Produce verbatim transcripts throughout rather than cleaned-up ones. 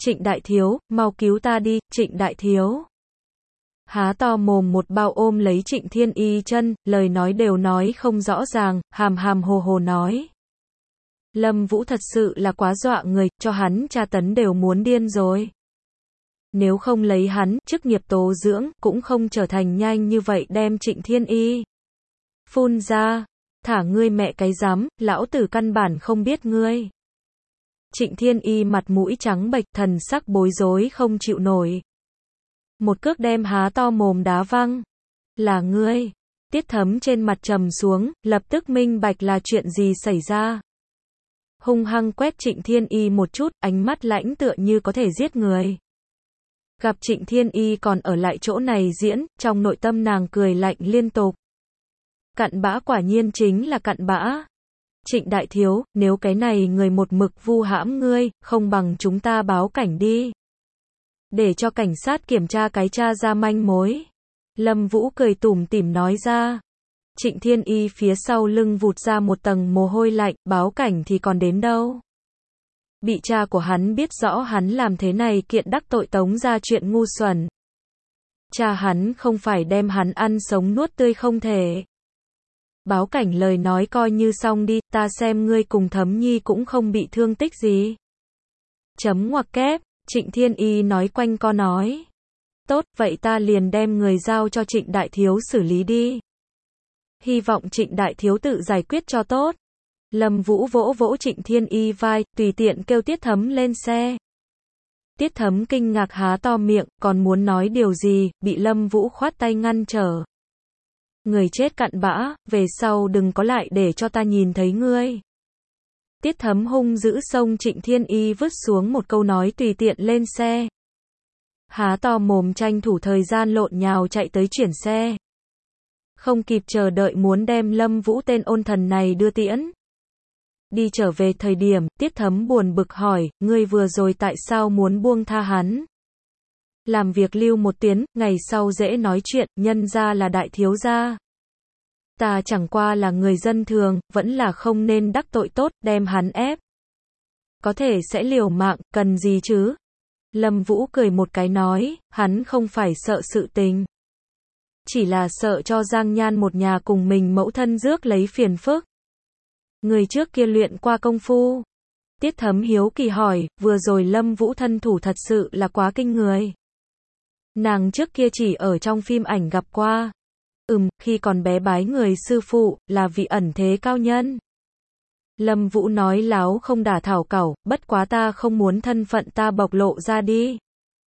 Trịnh đại thiếu, mau cứu ta đi, Trịnh đại thiếu. Há to mồm một bao ôm lấy Trịnh Thiên Y chân, lời nói đều nói không rõ ràng, hàm hàm hồ hồ nói. Lâm Vũ thật sự là quá dọa người, cho hắn tra tấn đều muốn điên rồi. Nếu không lấy hắn, chức nghiệp tố dưỡng, cũng không trở thành nhanh như vậy đem Trịnh Thiên Y phun ra. Thả ngươi mẹ cái rắm, lão tử căn bản không biết ngươi. Trịnh Thiên Y mặt mũi trắng bệch, thần sắc bối rối không chịu nổi. Một cước đem há to mồm đá văng. Là ngươi. Tiết Thấm trên mặt trầm xuống, lập tức minh bạch là chuyện gì xảy ra. Hung hăng quét Trịnh Thiên Y một chút, ánh mắt lãnh tựa như có thể giết người. Gặp Trịnh Thiên Y còn ở lại chỗ này diễn, trong nội tâm nàng cười lạnh liên tục. Cặn bã quả nhiên chính là cặn bã. Trịnh đại thiếu, nếu cái này người một mực vu hãm ngươi, không bằng chúng ta báo cảnh đi. Để cho cảnh sát kiểm tra cái tra ra manh mối. Lâm Vũ cười tủm tỉm nói ra. Trịnh Thiên Y phía sau lưng vụt ra một tầng mồ hôi lạnh, báo cảnh thì còn đến đâu. Bị cha của hắn biết rõ hắn làm thế này kiện đắc tội tống ra chuyện ngu xuẩn. Cha hắn không phải đem hắn ăn sống nuốt tươi không thể. Báo cảnh lời nói coi như xong đi, ta xem ngươi cùng Thấm Nhi cũng không bị thương tích gì. Chấm ngoặc kép, Trịnh Thiên Y nói quanh co nói. Tốt, vậy ta liền đem người giao cho Trịnh đại thiếu xử lý đi. Hy vọng Trịnh đại thiếu tự giải quyết cho tốt. Lâm Vũ vỗ vỗ Trịnh Thiên Y vai, tùy tiện kêu Tiết Thấm lên xe. Tiết Thấm kinh ngạc há to miệng, còn muốn nói điều gì, bị Lâm Vũ khoát tay ngăn trở. Người chết cặn bã, về sau đừng có lại để cho ta nhìn thấy ngươi. Tiết Thấm hung dữ xông Trịnh Thiên Y vứt xuống một câu nói tùy tiện lên xe. Há to mồm tranh thủ thời gian lộn nhào chạy tới chuyển xe. Không kịp chờ đợi muốn đem Lâm Vũ tên ôn thần này đưa tiễn. Đi trở về thời điểm, Tiết Thấm buồn bực hỏi, ngươi vừa rồi tại sao muốn buông tha hắn? Làm việc lưu một tiếng, ngày sau dễ nói chuyện, nhân ra là đại thiếu gia. Ta chẳng qua là người dân thường, vẫn là không nên đắc tội tốt, đem hắn ép. Có thể sẽ liều mạng, cần gì chứ? Lâm Vũ cười một cái nói, hắn không phải sợ sự tình. Chỉ là sợ cho Giang Nhan một nhà cùng mình mẫu thân rước lấy phiền phức. Người trước kia luyện qua công phu. Tiết Thấm hiếu kỳ hỏi, vừa rồi Lâm Vũ thân thủ thật sự là quá kinh người. Nàng trước kia chỉ ở trong phim ảnh gặp qua. Ừm, khi còn bé bái người sư phụ, là vị ẩn thế cao nhân. Lâm Vũ nói láo không đả thảo cẩu, bất quá ta không muốn thân phận ta bộc lộ ra đi.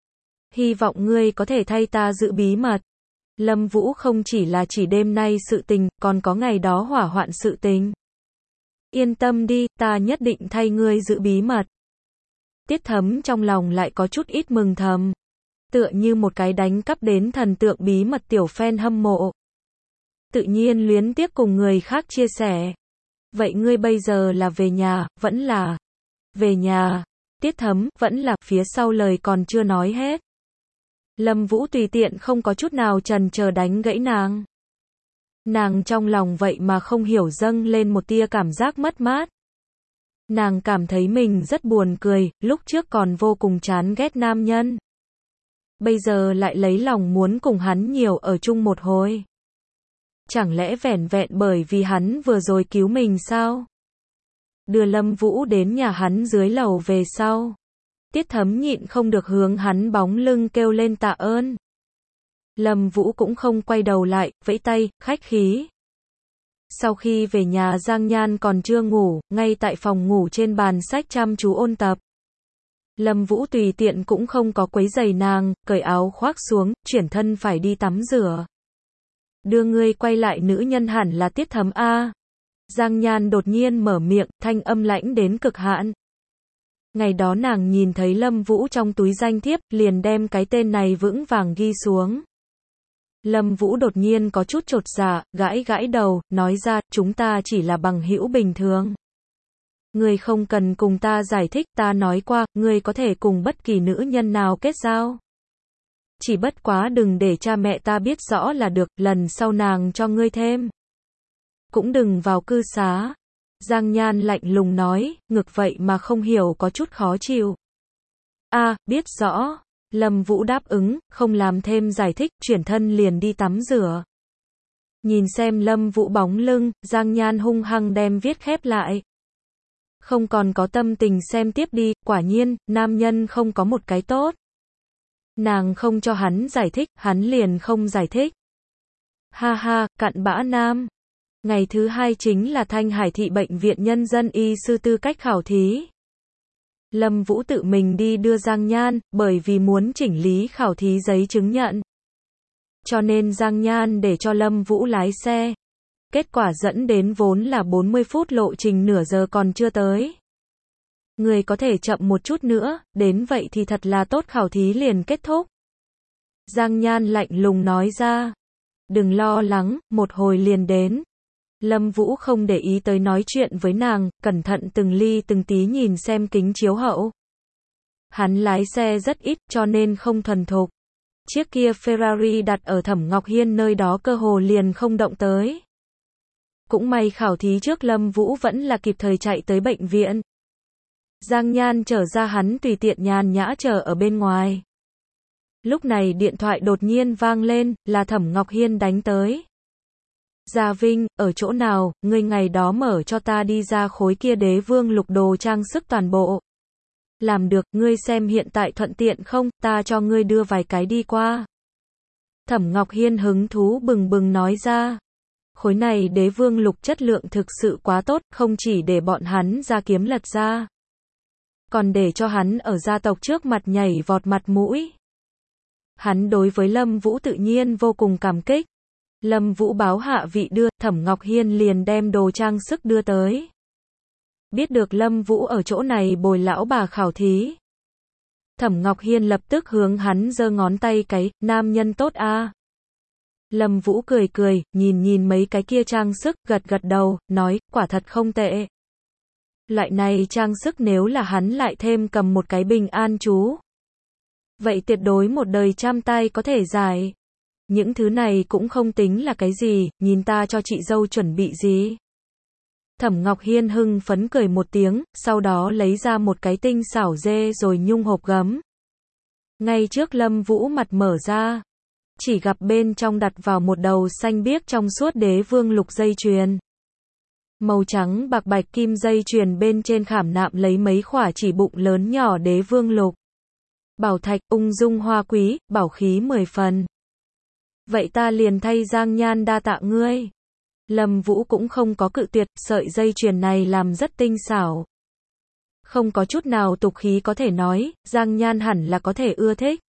Hy vọng ngươi có thể thay ta giữ bí mật. Lâm Vũ không chỉ là chỉ đêm nay sự tình, còn có ngày đó hỏa hoạn sự tình. Yên tâm đi, ta nhất định thay ngươi giữ bí mật. Tiết Thấm trong lòng lại có chút ít mừng thầm. Tựa như một cái đánh cắp đến thần tượng bí mật tiểu fan hâm mộ. Tự nhiên luyến tiếc cùng người khác chia sẻ. Vậy ngươi bây giờ là về nhà, vẫn là về nhà. Tiết Thấm, vẫn là, phía sau lời còn chưa nói hết. Lâm Vũ tùy tiện không có chút nào chần chờ đánh gãy nàng. Nàng trong lòng vậy mà không hiểu dâng lên một tia cảm giác mất mát. Nàng cảm thấy mình rất buồn cười, lúc trước còn vô cùng chán ghét nam nhân. Bây giờ lại lấy lòng muốn cùng hắn nhiều ở chung một hồi. Chẳng lẽ vẻn vẹn bởi vì hắn vừa rồi cứu mình sao? Đưa Lâm Vũ đến nhà hắn dưới lầu về sau. Tiết Thấm nhịn không được hướng hắn bóng lưng kêu lên tạ ơn. Lâm Vũ cũng không quay đầu lại, vẫy tay, khách khí. Sau khi về nhà Giang Nhan còn chưa ngủ, ngay tại phòng ngủ trên bàn sách chăm chú ôn tập. Lâm Vũ tùy tiện cũng không có quấy giày nàng, cởi áo khoác xuống, chuyển thân phải đi tắm rửa. Đưa ngươi quay lại nữ nhân hẳn là Tiết Thấm a. Giang Nhan đột nhiên mở miệng, thanh âm lãnh đến cực hạn. Ngày đó nàng nhìn thấy Lâm Vũ trong túi danh thiếp, liền đem cái tên này vững vàng ghi xuống. Lâm Vũ đột nhiên có chút chột dạ, gãi gãi đầu, nói ra, chúng ta chỉ là bằng hữu bình thường. Ngươi không cần cùng ta giải thích, ta nói qua, ngươi có thể cùng bất kỳ nữ nhân nào kết giao. Chỉ bất quá đừng để cha mẹ ta biết rõ là được, lần sau nàng cho ngươi thêm. Cũng đừng vào cư xá. Giang Nhan lạnh lùng nói, ngược vậy mà không hiểu có chút khó chịu. A, à, biết rõ. Lâm Vũ đáp ứng, không làm thêm giải thích, chuyển thân liền đi tắm rửa. Nhìn xem Lâm Vũ bóng lưng, Giang Nhan hung hăng đem viết khép lại. Không còn có tâm tình xem tiếp đi, quả nhiên, nam nhân không có một cái tốt. Nàng không cho hắn giải thích, hắn liền không giải thích. Ha ha, cặn bã nam. Ngày thứ hai chính là Thanh Hải Thị Bệnh viện Nhân dân y sư tư cách khảo thí. Lâm Vũ tự mình đi đưa Giang Nhan, bởi vì muốn chỉnh lý khảo thí giấy chứng nhận. Cho nên Giang Nhan để cho Lâm Vũ lái xe. Kết quả dẫn đến vốn là bốn mươi phút lộ trình nửa giờ còn chưa tới. Người có thể chậm một chút nữa, đến vậy thì thật là tốt, khảo thí liền kết thúc. Giang Nhan lạnh lùng nói ra. Đừng lo lắng, một hồi liền đến. Lâm Vũ không để ý tới nói chuyện với nàng, cẩn thận từng ly từng tí nhìn xem kính chiếu hậu. Hắn lái xe rất ít cho nên không thuần thục. Chiếc kia Ferrari đặt ở Thẩm Ngọc Hiên nơi đó cơ hồ liền không động tới. Cũng may khảo thí trước Lâm Vũ vẫn là kịp thời chạy tới bệnh viện. Giang Nhan chở ra hắn tùy tiện nhàn nhã chờ ở bên ngoài. Lúc này điện thoại đột nhiên vang lên, là Thẩm Ngọc Hiên đánh tới. Gia Vinh, ở chỗ nào, ngươi ngày đó mở cho ta đi ra khối kia đế vương lục đồ trang sức toàn bộ. Làm được, ngươi xem hiện tại thuận tiện không, ta cho ngươi đưa vài cái đi qua. Thẩm Ngọc Hiên hứng thú bừng bừng nói ra. Khối này đế vương lục chất lượng thực sự quá tốt, không chỉ để bọn hắn ra kiếm lật ra. Còn để cho hắn ở gia tộc trước mặt nhảy vọt mặt mũi. Hắn đối với Lâm Vũ tự nhiên vô cùng cảm kích. Lâm Vũ báo hạ vị đưa, Thẩm Ngọc Hiên liền đem đồ trang sức đưa tới. Biết được Lâm Vũ ở chỗ này bồi lão bà khảo thí. Thẩm Ngọc Hiên lập tức hướng hắn giơ ngón tay cái, nam nhân tốt a. À. Lâm Vũ cười cười, nhìn nhìn mấy cái kia trang sức, gật gật đầu, nói, quả thật không tệ. Loại này trang sức nếu là hắn lại thêm cầm một cái bình an chú. Vậy tuyệt đối một đời trăm tay có thể giải. Những thứ này cũng không tính là cái gì, nhìn ta cho chị dâu chuẩn bị gì. Thẩm Ngọc Hiên hưng phấn cười một tiếng, sau đó lấy ra một cái tinh xảo dê rồi nhung hộp gấm. Ngay trước Lâm Vũ mặt mở ra, chỉ gặp bên trong đặt vào một đầu xanh biếc trong suốt đế vương lục dây chuyền. Màu trắng bạc bạch kim dây chuyền bên trên khảm nạm lấy mấy khỏa chỉ bụng lớn nhỏ đế vương lục. Bảo thạch, ung dung hoa quý, bảo khí mười phần. Vậy ta liền thay Giang Nhan đa tạ ngươi. Lâm Vũ cũng không có cự tuyệt, sợi dây chuyền này làm rất tinh xảo. Không có chút nào tục khí có thể nói, Giang Nhan hẳn là có thể ưa thích.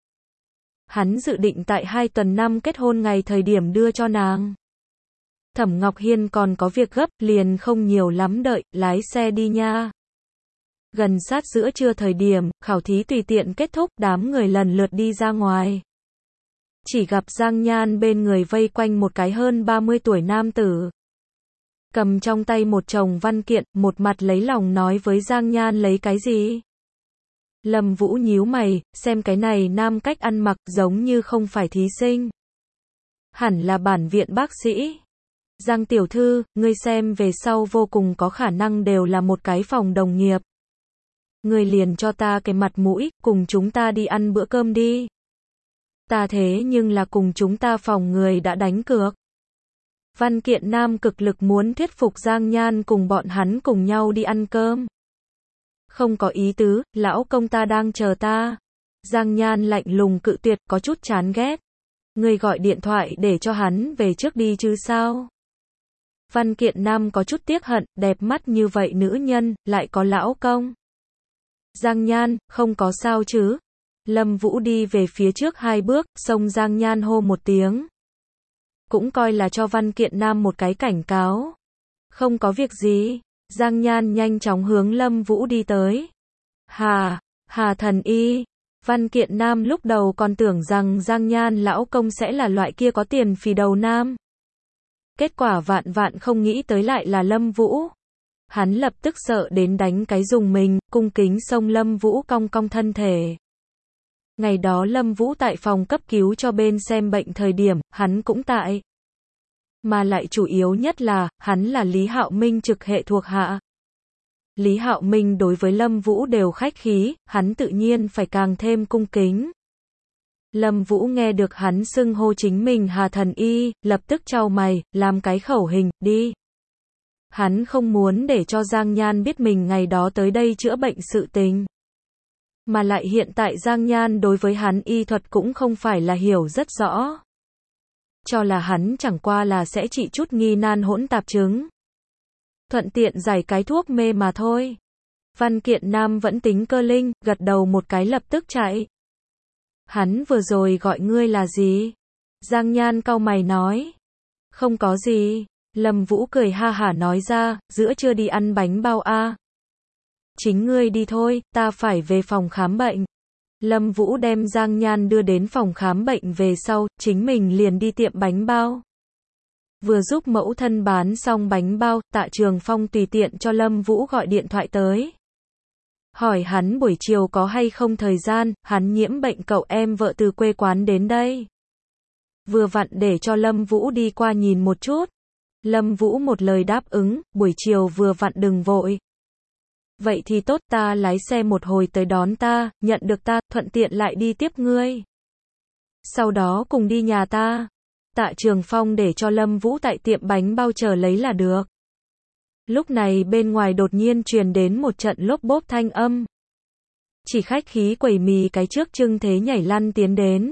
Hắn dự định tại hai tuần năm kết hôn ngày thời điểm đưa cho nàng. Thẩm Ngọc Hiên còn có việc gấp, liền không nhiều lắm đợi, lái xe đi nha. Gần sát giữa trưa thời điểm, khảo thí tùy tiện kết thúc, đám người lần lượt đi ra ngoài. Chỉ gặp Giang Nhan bên người vây quanh một cái hơn ba mươi tuổi nam tử. Cầm trong tay một chồng văn kiện, một mặt lấy lòng nói với Giang Nhan lấy cái gì. Lâm Vũ nhíu mày, xem cái này nam cách ăn mặc giống như không phải thí sinh. Hẳn là bản viện bác sĩ. Giang tiểu thư, ngươi xem về sau vô cùng có khả năng đều là một cái phòng đồng nghiệp. Ngươi liền cho ta cái mặt mũi, cùng chúng ta đi ăn bữa cơm đi. Ta thế nhưng là cùng chúng ta phòng người đã đánh cược. Văn kiện nam cực lực muốn thuyết phục Giang Nhan cùng bọn hắn cùng nhau đi ăn cơm. Không có ý tứ, lão công ta đang chờ ta. Giang Nhan lạnh lùng cự tuyệt, có chút chán ghét. Ngươi gọi điện thoại để cho hắn về trước đi chứ sao? Văn kiện nam có chút tiếc hận, đẹp mắt như vậy nữ nhân, lại có lão công. Giang Nhan, không có sao chứ? Lâm Vũ đi về phía trước hai bước, xông Giang Nhan hô một tiếng. Cũng coi là cho văn kiện nam một cái cảnh cáo. Không có việc gì. Giang Nhan nhanh chóng hướng Lâm Vũ đi tới. Hà, Hà thần y. Văn kiện nam lúc đầu còn tưởng rằng Giang Nhan lão công sẽ là loại kia có tiền phì đầu nam. Kết quả vạn vạn không nghĩ tới lại là Lâm Vũ. Hắn lập tức sợ đến đánh cái dùng mình, cung kính xông Lâm Vũ cong cong thân thể. Ngày đó Lâm Vũ tại phòng cấp cứu cho bên xem bệnh thời điểm, hắn cũng tại. Mà lại chủ yếu nhất là, hắn là Lý Hạo Minh trực hệ thuộc hạ. Lý Hạo Minh đối với Lâm Vũ đều khách khí, hắn tự nhiên phải càng thêm cung kính. Lâm Vũ nghe được hắn xưng hô chính mình Hà Thần Y, lập tức chau mày, làm cái khẩu hình, đi. Hắn không muốn để cho Giang Nhan biết mình ngày đó tới đây chữa bệnh sự tình. Mà lại hiện tại Giang Nhan đối với hắn y thuật cũng không phải là hiểu rất rõ. Cho là hắn chẳng qua là sẽ trị chút nghi nan hỗn tạp chứng. Thuận tiện giải cái thuốc mê mà thôi. Văn Kiện Nam vẫn tính cơ linh, gật đầu một cái lập tức chạy. Hắn vừa rồi gọi ngươi là gì? Giang Nhan cau mày nói. Không có gì. Lâm Vũ cười ha hả nói ra, giữa trưa đi ăn bánh bao a. Chính ngươi đi thôi, ta phải về phòng khám bệnh. Lâm Vũ đem Giang Nhan đưa đến phòng khám bệnh về sau, chính mình liền đi tiệm bánh bao. Vừa giúp mẫu thân bán xong bánh bao, Tạ Trường Phong tùy tiện cho Lâm Vũ gọi điện thoại tới. Hỏi hắn buổi chiều có hay không thời gian, hắn nhiễm bệnh cậu em vợ từ quê quán đến đây. Vừa vặn để cho Lâm Vũ đi qua nhìn một chút. Lâm Vũ một lời đáp ứng, buổi chiều vừa vặn đừng vội. Vậy thì tốt, ta lái xe một hồi tới đón ta, nhận được ta, thuận tiện lại đi tiếp ngươi. Sau đó cùng đi nhà ta. Tạ Trường Phong để cho Lâm Vũ tại tiệm bánh bao chờ lấy là được. Lúc này bên ngoài đột nhiên truyền đến một trận lốp bốp thanh âm. Chỉ khách khí quẩy mì cái trước Trưng Thế nhảy lăn tiến đến.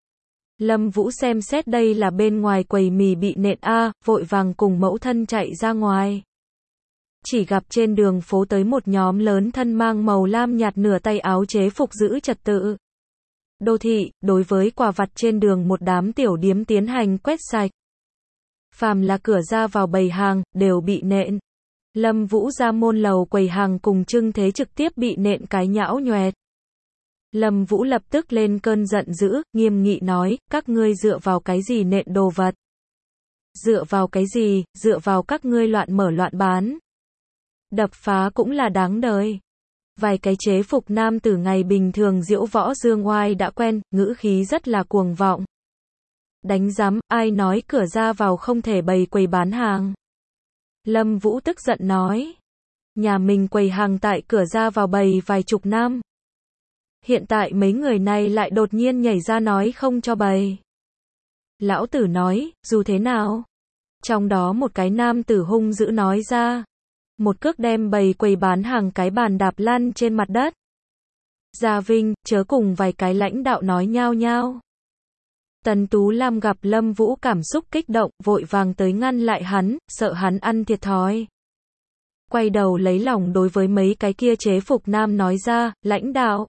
Lâm Vũ xem xét đây là bên ngoài quầy mì bị nện a, vội vàng cùng mẫu thân chạy ra ngoài. Chỉ gặp trên đường phố tới một nhóm lớn thân mang màu lam nhạt nửa tay áo chế phục giữ trật tự. Đô thị, đối với quà vặt trên đường một đám tiểu điếm tiến hành quét sạch. Phàm là cửa ra vào bày hàng, đều bị nện. Lâm Vũ ra môn lầu quầy hàng cùng Trưng Thế trực tiếp bị nện cái nhão nhoẹt. Lâm Vũ lập tức lên cơn giận dữ, nghiêm nghị nói, các ngươi dựa vào cái gì nện đồ vật? Dựa vào cái gì, dựa vào các ngươi loạn mở loạn bán. Đập phá cũng là đáng đời. Vài cái chế phục nam tử ngày bình thường diễu võ dương oai đã quen, ngữ khí rất là cuồng vọng. Đánh rắm, ai nói cửa ra vào không thể bày quầy bán hàng? Lâm Vũ tức giận nói. Nhà mình quầy hàng tại cửa ra vào bày vài chục năm. Hiện tại mấy người này lại đột nhiên nhảy ra nói không cho bày. Lão tử nói, dù thế nào? Trong đó một cái nam tử hung dữ nói ra. Một cước đem bày quầy bán hàng cái bàn đạp lăn trên mặt đất. Gia Vinh, chớ cùng vài cái lãnh đạo nói nhao nhao. Tần Tú Lam gặp Lâm Vũ cảm xúc kích động, vội vàng tới ngăn lại hắn, sợ hắn ăn thiệt thòi. Quay đầu lấy lòng đối với mấy cái kia chế phục nam nói ra, lãnh đạo.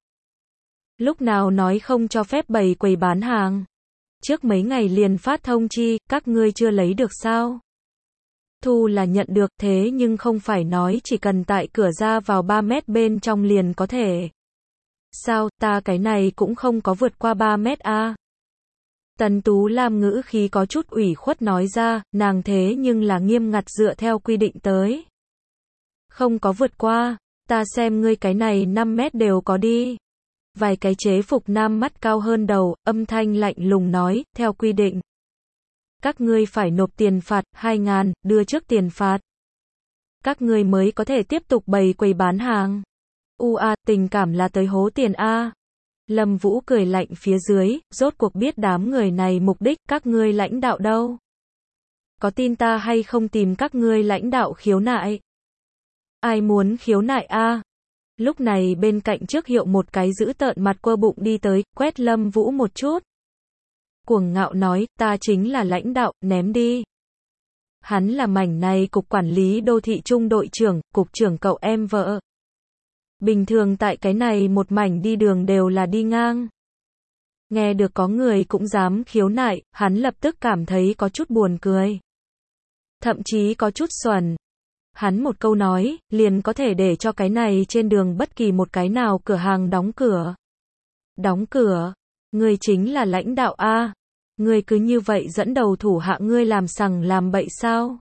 Lúc nào nói không cho phép bày quầy bán hàng? Trước mấy ngày liền phát thông chi, các ngươi chưa lấy được sao? Thu là nhận được, thế nhưng không phải nói chỉ cần tại cửa ra vào ba mét bên trong liền có thể. Sao, ta cái này cũng không có vượt qua ba mét a. À? Tần Tú Lam ngữ khí có chút ủy khuất nói ra, nàng thế nhưng là nghiêm ngặt dựa theo quy định tới. Không có vượt qua, ta xem ngươi cái này năm mét đều có đi. Vài cái chế phục nam mắt cao hơn đầu, âm thanh lạnh lùng nói, theo quy định. Các ngươi phải nộp tiền phạt, hai ngàn, đưa trước tiền phạt. Các ngươi mới có thể tiếp tục bày quầy bán hàng. U a, tình cảm là tới hố tiền a. Lâm Vũ cười lạnh phía dưới, rốt cuộc biết đám người này mục đích, các ngươi lãnh đạo đâu? Có tin ta hay không tìm các ngươi lãnh đạo khiếu nại? Ai muốn khiếu nại a? Lúc này bên cạnh trước hiệu một cái giữ tợn mặt quơ bụng đi tới, quét Lâm Vũ một chút. Cuồng ngạo nói, ta chính là lãnh đạo, ném đi. Hắn là mảnh này cục quản lý đô thị trung đội trưởng, cục trưởng cậu em vợ. Bình thường tại cái này một mảnh đi đường đều là đi ngang. Nghe được có người cũng dám khiếu nại, hắn lập tức cảm thấy có chút buồn cười. Thậm chí có chút xuẩn. Hắn một câu nói, liền có thể để cho cái này trên đường bất kỳ một cái nào cửa hàng đóng cửa. Đóng cửa? Ngươi chính là lãnh đạo a? Ngươi cứ như vậy dẫn đầu thủ hạ ngươi làm sằng làm bậy sao?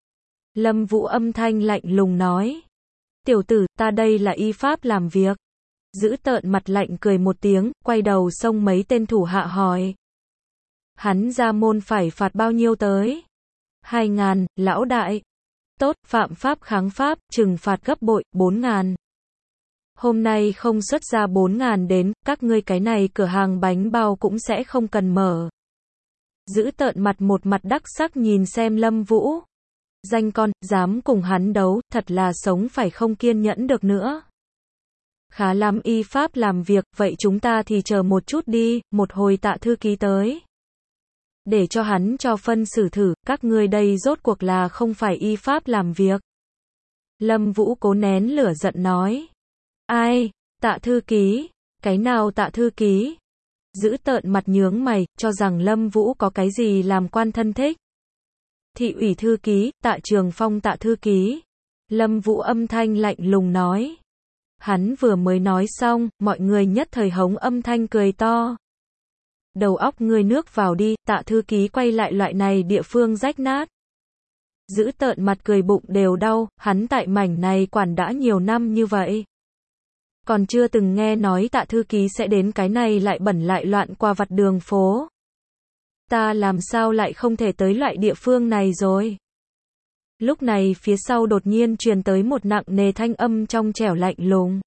Lâm Vũ âm thanh lạnh lùng nói. Tiểu tử, ta đây là y pháp làm việc. Giữ tợn mặt lạnh cười một tiếng, quay đầu xông mấy tên thủ hạ hỏi. Hắn ra môn phải phạt bao nhiêu tới? Hai ngàn, lão đại. tốt, phạm pháp kháng pháp, trừng phạt gấp bội, bốn ngàn. Hôm nay không xuất ra bốn ngàn đến, các ngươi cái này cửa hàng bánh bao cũng sẽ không cần mở. Giữ tợn mặt một mặt đắc sắc nhìn xem Lâm Vũ. Danh con, dám cùng hắn đấu, thật là sống phải không kiên nhẫn được nữa. Khá lắm, y pháp làm việc, vậy chúng ta thì chờ một chút đi, một hồi Tạ thư ký tới. Để cho hắn cho phân xử thử, các ngươi đây rốt cuộc là không phải y pháp làm việc. Lâm Vũ cố nén lửa giận nói. Ai? Tạ thư ký? Cái nào Tạ thư ký? Giữ tợn mặt nhướng mày, cho rằng Lâm Vũ có cái gì làm quan thân thích. Thị ủy thư ký, Tạ Trường Phong Tạ thư ký. Lâm Vũ âm thanh lạnh lùng nói. Hắn vừa mới nói xong, mọi người nhất thời hống âm thanh cười to. Đầu óc ngươi nước vào đi, Tạ thư ký quay lại loại này địa phương rách nát. Giữ tợn mặt cười bụng đều đau, hắn tại mảnh này quản đã nhiều năm như vậy. Còn chưa từng nghe nói Tạ thư ký sẽ đến cái này lại bẩn lại loạn qua vặt đường phố. Ta làm sao lại không thể tới loại địa phương này rồi. Lúc này phía sau đột nhiên truyền tới một nặng nề thanh âm trong trẻo lạnh lùng.